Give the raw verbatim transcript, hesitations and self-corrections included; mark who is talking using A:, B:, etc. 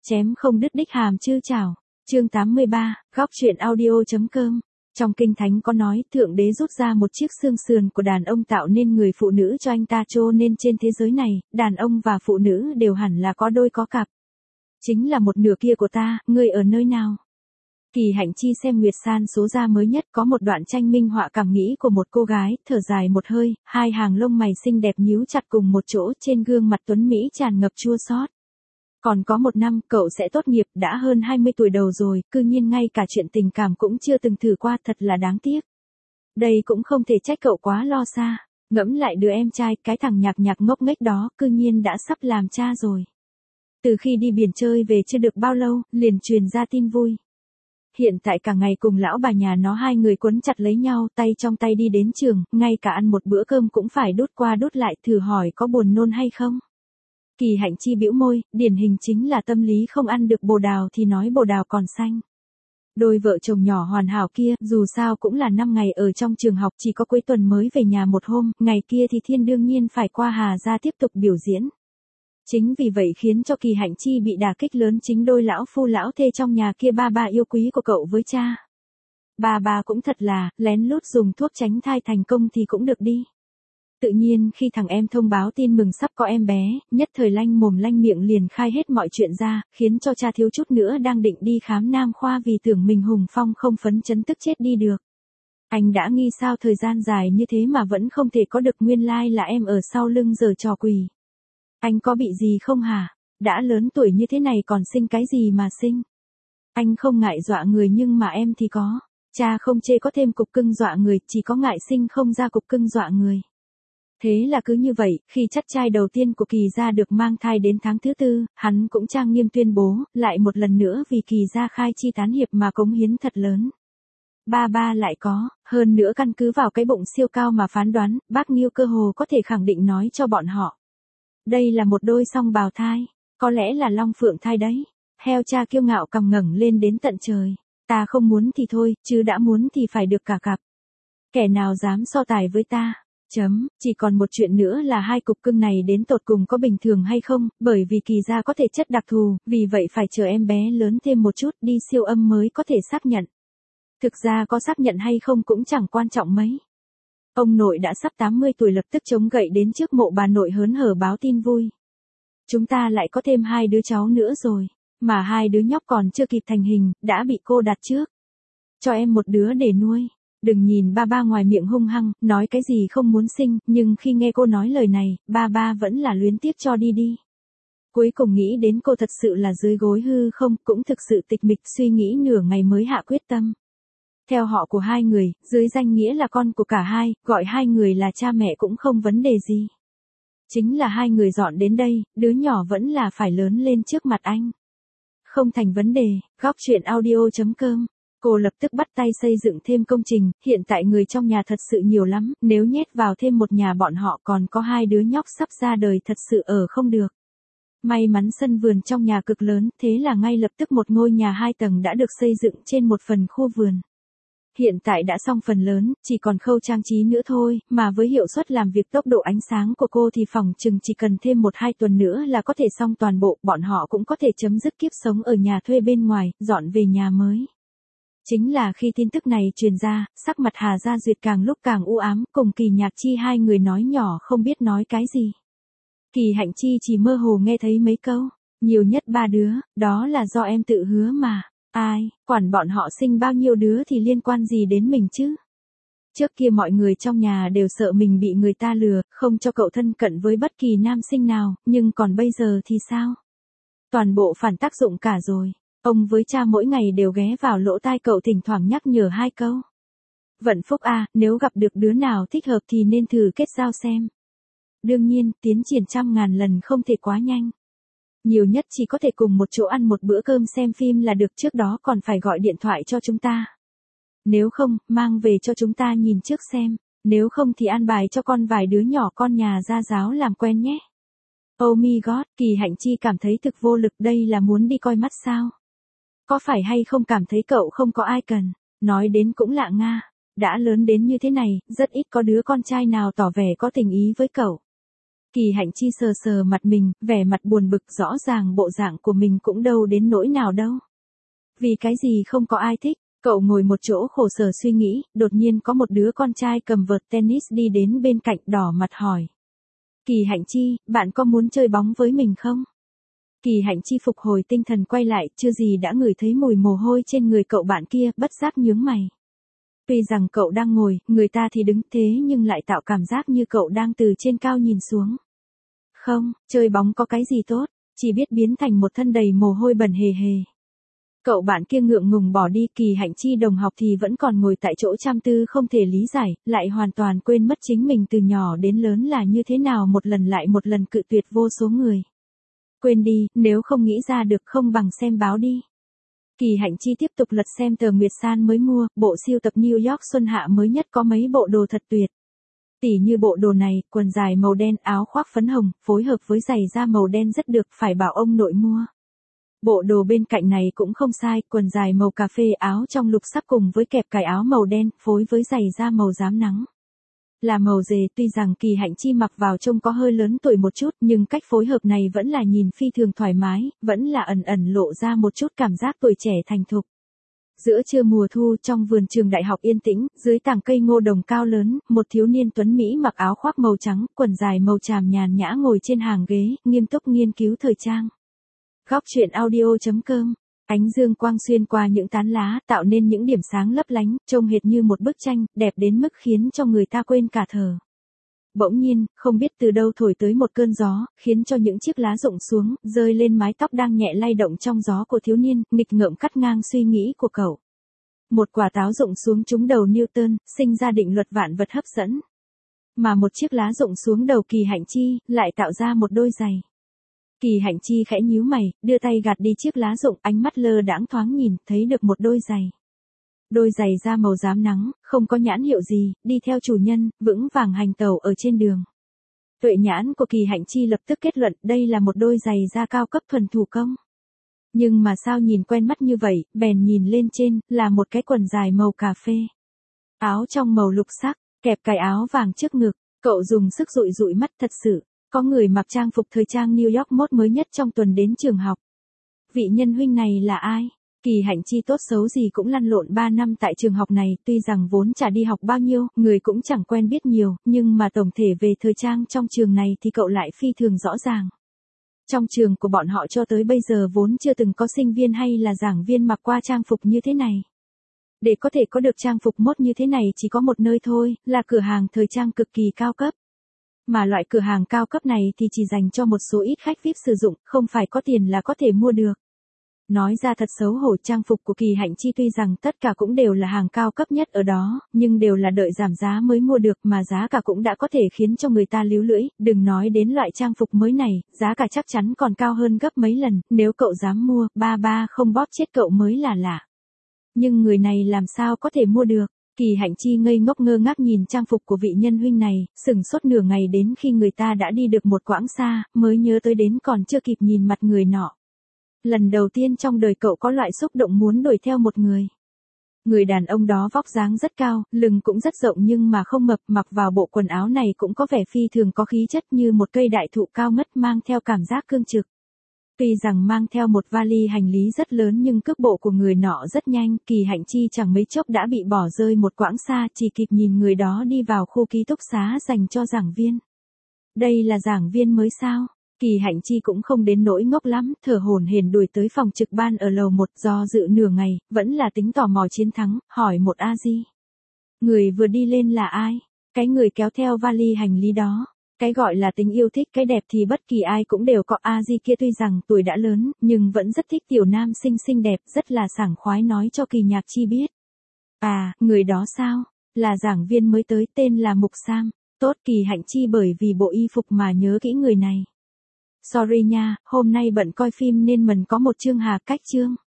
A: Chém không đứt đích hàm chư chảo. Chương tám mươi ba, góc truyện audio.com. Trong kinh thánh có nói, Thượng Đế rút ra một chiếc xương sườn của đàn ông tạo nên người phụ nữ cho anh ta, cho nên trên thế giới này, đàn ông và phụ nữ đều hẳn là có đôi có cặp. Chính là một nửa kia của ta, ngươi ở nơi nào? Kỳ Hạnh Chi xem Nguyệt San số ra mới nhất, có một đoạn tranh minh họa cảm nghĩ của một cô gái, thở dài một hơi, hai hàng lông mày xinh đẹp nhíu chặt cùng một chỗ, trên gương mặt tuấn mỹ tràn ngập chua xót. Còn có một năm, cậu sẽ tốt nghiệp, đã hơn hai mươi tuổi đầu rồi, cư nhiên ngay cả chuyện tình cảm cũng chưa từng thử qua, thật là đáng tiếc. Đây cũng không thể trách cậu quá lo xa, ngẫm lại đứa em trai, cái thằng nhạc nhạc ngốc nghếch đó, cư nhiên đã sắp làm cha rồi. Từ khi đi biển chơi về chưa được bao lâu, liền truyền ra tin vui. Hiện tại cả ngày cùng lão bà nhà nó hai người quấn chặt lấy nhau, tay trong tay đi đến trường, ngay cả ăn một bữa cơm cũng phải đút qua đút lại, thử hỏi có buồn nôn hay không. Kỳ Hạnh Chi bĩu môi, điển hình chính là tâm lý không ăn được bồ đào thì nói bồ đào còn xanh. Đôi vợ chồng nhỏ hoàn hảo kia, dù sao cũng là năm ngày ở trong trường học, chỉ có cuối tuần mới về nhà một hôm, ngày kia thì Thiên đương nhiên phải qua Hà Gia tiếp tục biểu diễn. Chính vì vậy khiến cho Kỳ Hạnh Chi bị đả kích lớn chính đôi lão phu lão thê trong nhà kia, ba ba yêu quý của cậu với cha. Ba ba cũng thật là, lén lút dùng thuốc tránh thai thành công thì cũng được đi. Tự nhiên khi thằng em thông báo tin mừng sắp có em bé, nhất thời lanh mồm lanh miệng liền khai hết mọi chuyện ra, khiến cho cha thiếu chút nữa đang định đi khám nam khoa vì tưởng mình hùng phong không phấn chấn tức chết đi được. Anh đã nghi sao thời gian dài như thế mà vẫn không thể có được, nguyên lai là em ở sau lưng giở trò quỷ. Anh có bị gì không hả? Đã lớn tuổi như thế này còn sinh cái gì mà sinh? Anh không ngại dọa người nhưng mà em thì có. Cha không chê có thêm cục cưng dọa người, chỉ có ngại sinh không ra cục cưng dọa người. Thế là cứ như vậy, khi chắc trai đầu tiên của Kỳ gia được mang thai đến tháng thứ tư, hắn cũng trang nghiêm tuyên bố, lại một lần nữa vì Kỳ gia khai chi tán hiệp mà cống hiến thật lớn. Ba ba lại có, hơn nữa căn cứ vào cái bụng siêu cao mà phán đoán, bác Nghiêu cơ hồ có thể khẳng định nói cho bọn họ. Đây là một đôi song bào thai, có lẽ là long phượng thai đấy. Heo cha kiêu ngạo cằm ngẩng lên đến tận trời. Ta không muốn thì thôi, chứ đã muốn thì phải được cả cặp. Kẻ nào dám so tài với ta? Chấm, chỉ còn một chuyện nữa là hai cục cưng này đến tột cùng có bình thường hay không, bởi vì Kỳ gia có thể chất đặc thù, vì vậy phải chờ em bé lớn thêm một chút đi siêu âm mới có thể xác nhận. Thực ra có xác nhận hay không cũng chẳng quan trọng mấy. Ông nội đã sắp tám mươi tuổi lập tức chống gậy đến trước mộ bà nội hớn hở báo tin vui. Chúng ta lại có thêm hai đứa cháu nữa rồi, mà hai đứa nhóc còn chưa kịp thành hình, đã bị cô đặt trước. Cho em một đứa để nuôi. Đừng nhìn ba ba ngoài miệng hung hăng, nói cái gì không muốn sinh, nhưng khi nghe cô nói lời này, ba ba vẫn là luyến tiếc cho đi đi. Cuối cùng nghĩ đến cô thật sự là dưới gối hư không, cũng thực sự tịch mịch, suy nghĩ nửa ngày mới hạ quyết tâm. Theo họ của hai người, dưới danh nghĩa là con của cả hai, gọi hai người là cha mẹ cũng không vấn đề gì. Chính là hai người dọn đến đây, đứa nhỏ vẫn là phải lớn lên trước mặt anh. Không thành vấn đề, góc truyện audio.com. Cô lập tức bắt tay xây dựng thêm công trình, hiện tại người trong nhà thật sự nhiều lắm, nếu nhét vào thêm một nhà bọn họ còn có hai đứa nhóc sắp ra đời thật sự ở không được. May mắn sân vườn trong nhà cực lớn, thế là ngay lập tức một ngôi nhà hai tầng đã được xây dựng trên một phần khu vườn. Hiện tại đã xong phần lớn, chỉ còn khâu trang trí nữa thôi, mà với hiệu suất làm việc tốc độ ánh sáng của cô thì phòng chừng chỉ cần thêm một hai tuần nữa là có thể xong toàn bộ, bọn họ cũng có thể chấm dứt kiếp sống ở nhà thuê bên ngoài, dọn về nhà mới. Chính là khi tin tức này truyền ra, sắc mặt Hà Gia Duyệt càng lúc càng u ám, cùng Kỳ Nhạc Chi hai người nói nhỏ không biết nói cái gì. Kỳ Hạnh Chi chỉ mơ hồ nghe thấy mấy câu, nhiều nhất ba đứa, đó là do em tự hứa mà, ai, quản bọn họ sinh bao nhiêu đứa thì liên quan gì đến mình chứ. Trước kia mọi người trong nhà đều sợ mình bị người ta lừa, không cho cậu thân cận với bất kỳ nam sinh nào, nhưng còn bây giờ thì sao? Toàn bộ phản tác dụng cả rồi. Ông với cha mỗi ngày đều ghé vào lỗ tai cậu thỉnh thoảng nhắc nhở hai câu. Vận phúc à, nếu gặp được đứa nào thích hợp thì nên thử kết giao xem. Đương nhiên, tiến triển trăm ngàn lần không thể quá nhanh. Nhiều nhất chỉ có thể cùng một chỗ ăn một bữa cơm xem phim là được, trước đó còn phải gọi điện thoại cho chúng ta. Nếu không, mang về cho chúng ta nhìn trước xem, nếu không thì an bài cho con vài đứa nhỏ con nhà gia giáo làm quen nhé. Oh my god, Kỳ Hạnh Chi cảm thấy thực vô lực, đây là muốn đi coi mắt sao? Có phải hay không cảm thấy cậu không có ai cần, nói đến cũng lạ nga, đã lớn đến như thế này, rất ít có đứa con trai nào tỏ vẻ có tình ý với cậu. Kỳ Hạnh Chi sờ sờ mặt mình, vẻ mặt buồn bực, rõ ràng bộ dạng của mình cũng đâu đến nỗi nào đâu. Vì cái gì không có ai thích, cậu ngồi một chỗ khổ sở suy nghĩ, đột nhiên có một đứa con trai cầm vợt tennis đi đến bên cạnh đỏ mặt hỏi. Kỳ Hạnh Chi, bạn có muốn chơi bóng với mình không? Kỳ Hạnh Chi phục hồi tinh thần quay lại, chưa gì đã ngửi thấy mùi mồ hôi trên người cậu bạn kia, bất giác nhướng mày. Tuy rằng cậu đang ngồi, người ta thì đứng thế nhưng lại tạo cảm giác như cậu đang từ trên cao nhìn xuống. Không, chơi bóng có cái gì tốt, chỉ biết biến thành một thân đầy mồ hôi bẩn hề hề. Cậu bạn kia ngượng ngùng bỏ đi. Kỳ Hạnh Chi đồng học thì vẫn còn ngồi tại chỗ chăm tư không thể lý giải, lại hoàn toàn quên mất chính mình từ nhỏ đến lớn là như thế nào một lần lại một lần cự tuyệt vô số người. Quên đi, nếu không nghĩ ra được không bằng xem báo đi. Kỳ Hạnh Chi tiếp tục lật xem tờ Nguyệt San mới mua, bộ siêu tập New York xuân hạ mới nhất có mấy bộ đồ thật tuyệt. Tỉ như bộ đồ này, quần dài màu đen, áo khoác phấn hồng, phối hợp với giày da màu đen rất được, phải bảo ông nội mua. Bộ đồ bên cạnh này cũng không sai, quần dài màu cà phê, áo trong lục sắc cùng với kẹp cài áo màu đen, phối với giày da màu rám nắng. Là màu dề, tuy rằng Kỳ Hạnh Chi mặc vào trông có hơi lớn tuổi một chút, nhưng cách phối hợp này vẫn là nhìn phi thường thoải mái, vẫn là ẩn ẩn lộ ra một chút cảm giác tuổi trẻ thành thục. Giữa trưa mùa thu, trong vườn trường đại học yên tĩnh, dưới tàng cây ngô đồng cao lớn, một thiếu niên tuấn Mỹ mặc áo khoác màu trắng, quần dài màu tràm nhàn nhã ngồi trên hàng ghế, nghiêm túc nghiên cứu thời trang. Góc truyện audio chấm com. Ánh dương quang xuyên qua những tán lá, tạo nên những điểm sáng lấp lánh, trông hệt như một bức tranh, đẹp đến mức khiến cho người ta quên cả thở. Bỗng nhiên, không biết từ đâu thổi tới một cơn gió, khiến cho những chiếc lá rụng xuống, rơi lên mái tóc đang nhẹ lay động trong gió của thiếu niên, nghịch ngợm cắt ngang suy nghĩ của cậu. Một quả táo rụng xuống trúng đầu Newton, sinh ra định luật vạn vật hấp dẫn. Mà một chiếc lá rụng xuống đầu Kỳ Hạnh Chi, lại tạo ra một đôi giày. Kỳ Hạnh Chi khẽ nhíu mày, đưa tay gạt đi chiếc lá rụng, ánh mắt lơ đãng thoáng nhìn, thấy được một đôi giày. Đôi giày da màu rám nắng, không có nhãn hiệu gì, đi theo chủ nhân, vững vàng hành tẩu ở trên đường. Tuệ nhãn của Kỳ Hạnh Chi lập tức kết luận đây là một đôi giày da cao cấp thuần thủ công. Nhưng mà sao nhìn quen mắt như vậy, bèn nhìn lên trên, là một cái quần dài màu cà phê. Áo trong màu lục sắc, kẹp cài áo vàng trước ngực, cậu dùng sức dụi dụi mắt thật sự. Có người mặc trang phục thời trang New York mốt mới nhất trong tuần đến trường học. Vị nhân huynh này là ai? Kỳ Hạnh Chi tốt xấu gì cũng lăn lộn ba năm tại trường học này, tuy rằng vốn chả đi học bao nhiêu, người cũng chẳng quen biết nhiều, nhưng mà tổng thể về thời trang trong trường này thì cậu lại phi thường rõ ràng. Trong trường của bọn họ cho tới bây giờ vốn chưa từng có sinh viên hay là giảng viên mặc qua trang phục như thế này. Để có thể có được trang phục mốt như thế này chỉ có một nơi thôi, là cửa hàng thời trang cực kỳ cao cấp. Mà loại cửa hàng cao cấp này thì chỉ dành cho một số ít khách vi ai pi sử dụng, không phải có tiền là có thể mua được. Nói ra thật xấu hổ, trang phục của Kỳ Hạnh Chi tuy rằng tất cả cũng đều là hàng cao cấp nhất ở đó, nhưng đều là đợi giảm giá mới mua được, mà giá cả cũng đã có thể khiến cho người ta líu lưỡi, đừng nói đến loại trang phục mới này, giá cả chắc chắn còn cao hơn gấp mấy lần, nếu cậu dám mua, ba ba không bóp chết cậu mới là lạ. Nhưng người này làm sao có thể mua được? Kỳ Hạnh Chi ngây ngốc ngơ ngác nhìn trang phục của vị nhân huynh này, sửng sốt nửa ngày đến khi người ta đã đi được một quãng xa, mới nhớ tới đến còn chưa kịp nhìn mặt người nọ. Lần đầu tiên trong đời cậu có loại xúc động muốn đuổi theo một người. Người đàn ông đó vóc dáng rất cao, lưng cũng rất rộng nhưng mà không mập, mặc vào bộ quần áo này cũng có vẻ phi thường có khí chất như một cây đại thụ cao ngất mang theo cảm giác cương trực. Tuy rằng mang theo một vali hành lý rất lớn nhưng cước bộ của người nọ rất nhanh, Kỳ Hạnh Chi chẳng mấy chốc đã bị bỏ rơi một quãng xa, chỉ kịp nhìn người đó đi vào khu ký túc xá dành cho giảng viên. Đây là giảng viên mới sao? Kỳ Hạnh Chi cũng không đến nỗi ngốc lắm, thở hổn hển đuổi tới phòng trực ban ở lầu một, do dự nửa ngày, vẫn là tính tò mò chiến thắng, hỏi một a di. Người vừa đi lên là ai? Cái người kéo theo vali hành lý đó. Cái gọi là tính yêu thích cái đẹp thì bất kỳ ai cũng đều có, a di kia tuy rằng tuổi đã lớn, nhưng vẫn rất thích tiểu nam sinh xinh đẹp, rất là sảng khoái nói cho Kỳ Nhạc Chi biết. À, người đó sao? Là giảng viên mới tới, tên là Mục Sam. Tốt. Kỳ Hạnh Chi bởi vì bộ y phục mà nhớ kỹ người này. Sorry nha, hôm nay bận coi phim nên mình có một chương hà cách chương.